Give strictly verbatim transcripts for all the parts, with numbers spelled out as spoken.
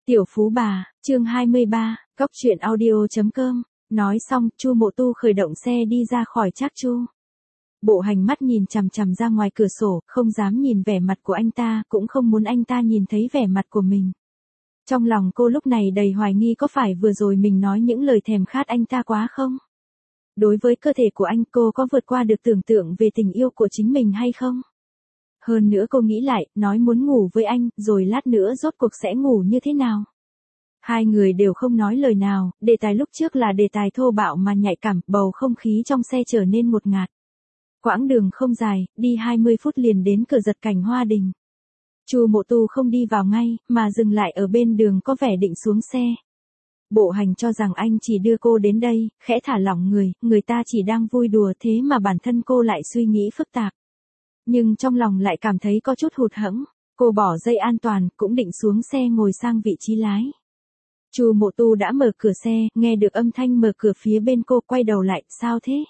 Tiểu Phú Bà, chương hai mươi ba, Cóc truyện audio chấm com. Nói xong, Chu Mộ Tu khởi động xe đi ra khỏi Trác Chu. Bộ Hành mắt nhìn chằm chằm ra ngoài cửa sổ, không dám nhìn vẻ mặt của anh ta, cũng không muốn anh ta nhìn thấy vẻ mặt của mình. Trong lòng cô lúc này đầy hoài nghi có phải vừa rồi mình nói những lời thèm khát anh ta quá không? Đối với cơ thể của anh, cô có vượt qua được tưởng tượng về tình yêu của chính mình hay không? Hơn nữa cô nghĩ lại, nói muốn ngủ với anh, rồi lát nữa rốt cuộc sẽ ngủ như thế nào? Hai người đều không nói lời nào, đề tài lúc trước là đề tài thô bạo mà nhạy cảm, bầu không khí trong xe trở nên ngột ngạt. Quãng đường không dài, đi hai mươi phút liền đến cửa Giật Cảnh Hoa Đình. Chu Mộ Tu không đi vào ngay, mà dừng lại ở bên đường có vẻ định xuống xe. Bộ Hành cho rằng anh chỉ đưa cô đến đây, khẽ thả lỏng người, người ta chỉ đang vui đùa thế mà bản thân cô lại suy nghĩ phức tạp. Nhưng trong lòng lại cảm thấy có chút hụt hẫng, cô bỏ dây an toàn, cũng định xuống xe ngồi sang vị trí lái. Chu Mộ Tu đã mở cửa xe, nghe được âm thanh mở cửa phía bên cô, quay đầu lại, sao thế?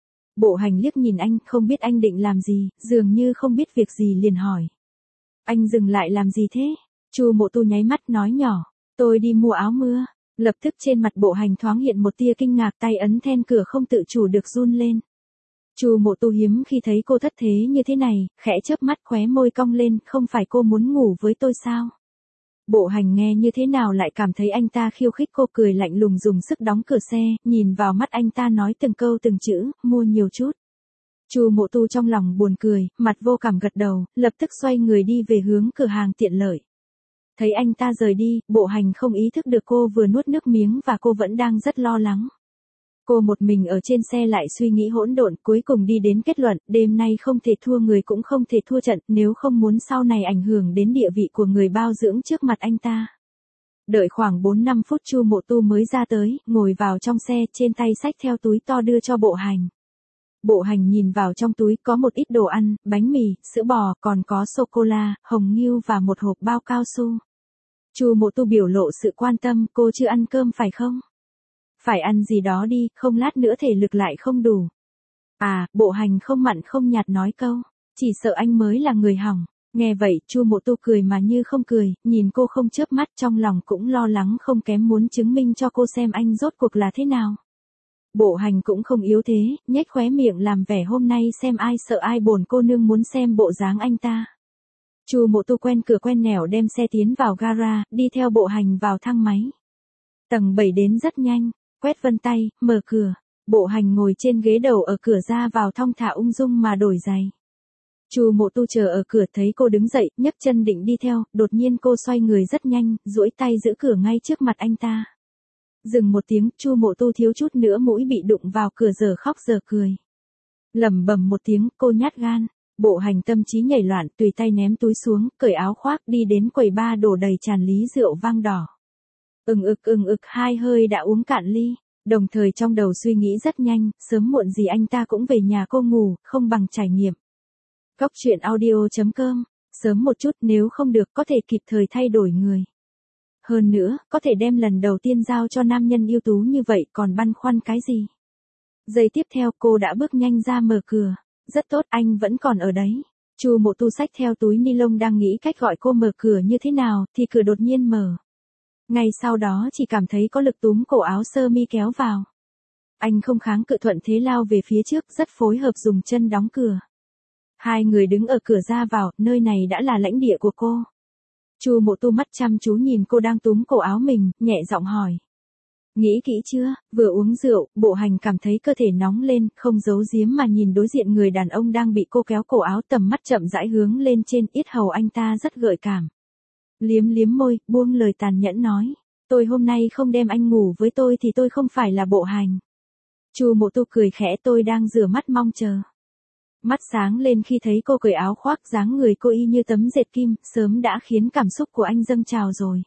Bộ Hành liếc nhìn anh, không biết anh định làm gì, dường như không biết việc gì liền hỏi. Anh dừng lại làm gì thế? Chu Mộ Tu nháy mắt nói nhỏ, tôi đi mua áo mưa. Lập tức trên mặt Bộ Hành thoáng hiện một tia kinh ngạc, tay ấn then cửa không tự chủ được run lên. Chu Mộ Tu hiếm khi thấy cô thất thế như thế này, khẽ chớp mắt, khóe môi cong lên, không phải cô muốn ngủ với tôi sao? Bộ Hành nghe như thế nào lại cảm thấy anh ta khiêu khích cô, cười lạnh lùng dùng sức đóng cửa xe, nhìn vào mắt anh ta nói từng câu từng chữ, mua nhiều chút. Chu Mộ Tu trong lòng buồn cười, mặt vô cảm gật đầu, lập tức xoay người đi về hướng cửa hàng tiện lợi. Thấy anh ta rời đi, Bộ Hành không ý thức được cô vừa nuốt nước miếng và cô vẫn đang rất lo lắng. Cô một mình ở trên xe lại suy nghĩ hỗn độn, cuối cùng đi đến kết luận, đêm nay không thể thua người cũng không thể thua trận, nếu không muốn sau này ảnh hưởng đến địa vị của người bao dưỡng trước mặt anh ta. Đợi khoảng bốn năm phút Chu Mộ Tu mới ra tới, ngồi vào trong xe, trên tay xách theo túi to đưa cho Bộ Hành. Bộ Hành nhìn vào trong túi có một ít đồ ăn, bánh mì, sữa bò, còn có sô-cô-la, hồng nghiêu và một hộp bao cao su. Chu Mộ Tu biểu lộ sự quan tâm, cô chưa ăn cơm phải không? Phải ăn gì đó đi, không lát nữa thể lực lại không đủ. À, Bộ Hành không mặn không nhạt nói câu, chỉ sợ anh mới là người hỏng. Nghe vậy, Chu Mộ Tu cười mà như không cười, nhìn cô không chớp mắt, trong lòng cũng lo lắng không kém, muốn chứng minh cho cô xem anh rốt cuộc là thế nào. Bộ Hành cũng không yếu thế, nhếch khóe miệng làm vẻ hôm nay xem ai sợ ai, bổn cô nương muốn xem bộ dáng anh ta. Chu Mộ Tu quen cửa quen nẻo đem xe tiến vào gara, đi theo Bộ Hành vào thang máy. Tầng bảy đến rất nhanh, quét vân tay, mở cửa. Bộ Hành ngồi trên ghế đầu ở cửa ra vào thong thả ung dung mà đổi giày. Chu Mộ Tu chờ ở cửa thấy cô đứng dậy, nhấc chân định đi theo, đột nhiên cô xoay người rất nhanh, duỗi tay giữ cửa ngay trước mặt anh ta. Dừng một tiếng, Chu Mộ Tu thiếu chút nữa mũi bị đụng vào cửa, giờ khóc giờ cười. Lẩm bẩm một tiếng, cô nhát gan. Bộ Hành tâm trí nhảy loạn, tùy tay ném túi xuống, cởi áo khoác, đi đến quầy bar đổ đầy tràn lý rượu vang đỏ. Ừng ực ừng ực hai hơi đã uống cạn ly, đồng thời trong đầu suy nghĩ rất nhanh, sớm muộn gì anh ta cũng về nhà cô ngủ, không bằng trải nghiệm. Cóc truyện audio chấm com, sớm một chút, nếu không được có thể kịp thời thay đổi người. Hơn nữa, có thể đem lần đầu tiên giao cho nam nhân ưu tú như vậy, còn băn khoăn cái gì? Giây tiếp theo cô đã bước nhanh ra mở cửa. Rất tốt, anh vẫn còn ở đấy. Chu Mộ Tu xách theo túi ni lông đang nghĩ cách gọi cô mở cửa như thế nào, thì cửa đột nhiên mở. Ngay sau đó chỉ cảm thấy có lực túm cổ áo sơ mi kéo vào. Anh không kháng cự, thuận thế lao về phía trước, rất phối hợp dùng chân đóng cửa. Hai người đứng ở cửa ra vào, nơi này đã là lãnh địa của cô. Chu Mộ Tu mắt chăm chú nhìn cô đang túm cổ áo mình, nhẹ giọng hỏi. Nghĩ kỹ chưa? Vừa uống rượu, Bộ Hành cảm thấy cơ thể nóng lên, không giấu giếm mà nhìn đối diện người đàn ông đang bị cô kéo cổ áo, tầm mắt chậm rãi hướng lên trên, yết hầu anh ta rất gợi cảm. Liếm liếm môi, buông lời tàn nhẫn nói, tôi hôm nay không đem anh ngủ với tôi thì tôi không phải là Bộ Hành. Chu Mộ Tu cười khẽ, tôi đang rửa mắt mong chờ. Mắt sáng lên khi thấy cô cởi áo khoác, dáng người cô y như tấm dệt kim, sớm đã khiến cảm xúc của anh dâng trào rồi.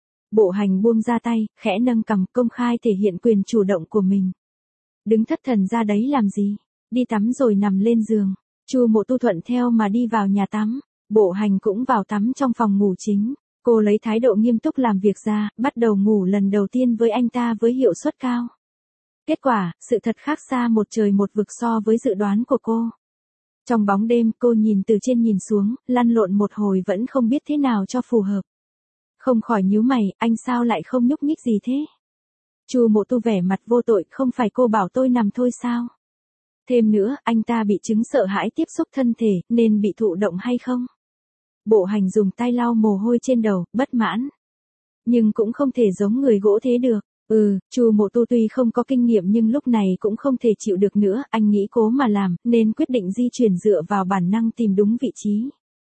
Bộ Hành buông ra tay, khẽ nâng cằm, công khai thể hiện quyền chủ động của mình. Đứng thất thần ra đấy làm gì? Đi tắm rồi nằm lên giường. Chu Mộ Tu thuận theo mà đi vào nhà tắm. Bộ Hành cũng vào tắm trong phòng ngủ chính. Cô lấy thái độ nghiêm túc làm việc ra, bắt đầu ngủ lần đầu tiên với anh ta với hiệu suất cao. Kết quả, sự thật khác xa một trời một vực so với dự đoán của cô. Trong bóng đêm, cô nhìn từ trên nhìn xuống, lăn lộn một hồi vẫn không biết thế nào cho phù hợp. Không khỏi nhíu mày, anh sao lại không nhúc nhích gì thế? Chu Mộ Tu vẻ mặt vô tội, không phải cô bảo tôi nằm thôi sao? Thêm nữa, anh ta bị chứng sợ hãi tiếp xúc thân thể, nên bị thụ động hay không? Bộ Hành dùng tay lau mồ hôi trên đầu, bất mãn. Nhưng cũng không thể giống người gỗ thế được. Ừ, Chu Mộ Tu tuy không có kinh nghiệm nhưng lúc này cũng không thể chịu được nữa, anh nghĩ cố mà làm, nên quyết định di chuyển dựa vào bản năng tìm đúng vị trí.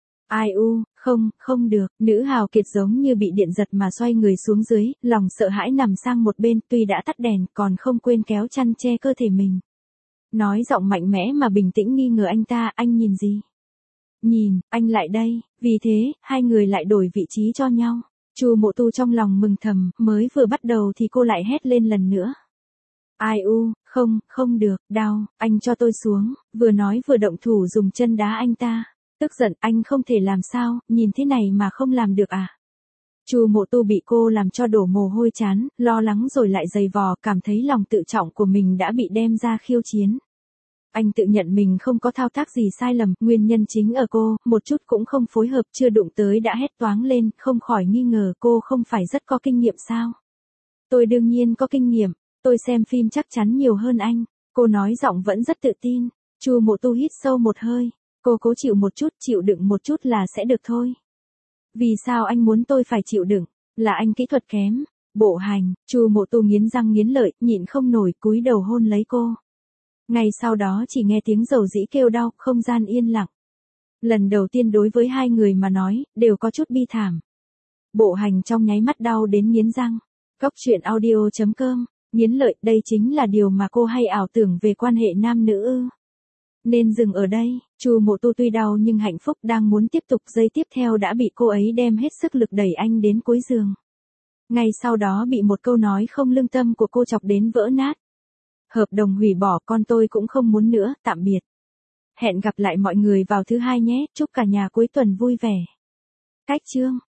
Ai u, không, không được, nữ hào kiệt giống như bị điện giật mà xoay người xuống dưới, lòng sợ hãi nằm sang một bên, tuy đã tắt đèn, còn không quên kéo chăn che cơ thể mình. Nói giọng mạnh mẽ mà bình tĩnh nghi ngờ anh ta, anh nhìn gì? Nhìn, anh lại đây, vì thế, hai người lại đổi vị trí cho nhau. Chu Mộ Tu trong lòng mừng thầm, mới vừa bắt đầu thì cô lại hét lên lần nữa. Ai u, không, không được, đau, anh cho tôi xuống, vừa nói vừa động thủ dùng chân đá anh ta. Tức giận, anh không thể làm sao, nhìn thế này mà không làm được à? Chu Mộ Tu bị cô làm cho đổ mồ hôi chán, lo lắng rồi lại giày vò, cảm thấy lòng tự trọng của mình đã bị đem ra khiêu chiến. Anh tự nhận mình không có thao tác gì sai lầm, nguyên nhân chính ở cô, một chút cũng không phối hợp, chưa đụng tới đã hét toáng lên, không khỏi nghi ngờ cô không phải rất có kinh nghiệm sao? Tôi đương nhiên có kinh nghiệm, tôi xem phim chắc chắn nhiều hơn anh, cô nói giọng vẫn rất tự tin. Chu Mộ Tu hít sâu một hơi, cô cố chịu một chút, chịu đựng một chút là sẽ được thôi. Vì sao anh muốn tôi phải chịu đựng, là anh kỹ thuật kém. Bộ Hành, Chu Mộ Tu nghiến răng nghiến lợi, nhịn không nổi, cúi đầu hôn lấy cô. Ngay sau đó chỉ nghe tiếng dầu dĩ kêu đau, không gian yên lặng. Lần đầu tiên đối với hai người mà nói, đều có chút bi thảm. Bộ Hành trong nháy mắt đau đến nghiến răng. Cóc truyện audio chấm com, nghiến lợi, đây chính là điều mà cô hay ảo tưởng về quan hệ nam nữ ư. Nên dừng ở đây, Chu Mộ Tu tuy đau nhưng hạnh phúc, đang muốn tiếp tục, giây tiếp theo đã bị cô ấy đem hết sức lực đẩy anh đến cuối giường. Ngay sau đó bị một câu nói không lương tâm của cô chọc đến vỡ nát. Hợp đồng hủy bỏ, con tôi cũng không muốn nữa, tạm biệt. Hẹn gặp lại mọi người vào thứ hai nhé, chúc cả nhà cuối tuần vui vẻ. Cách chương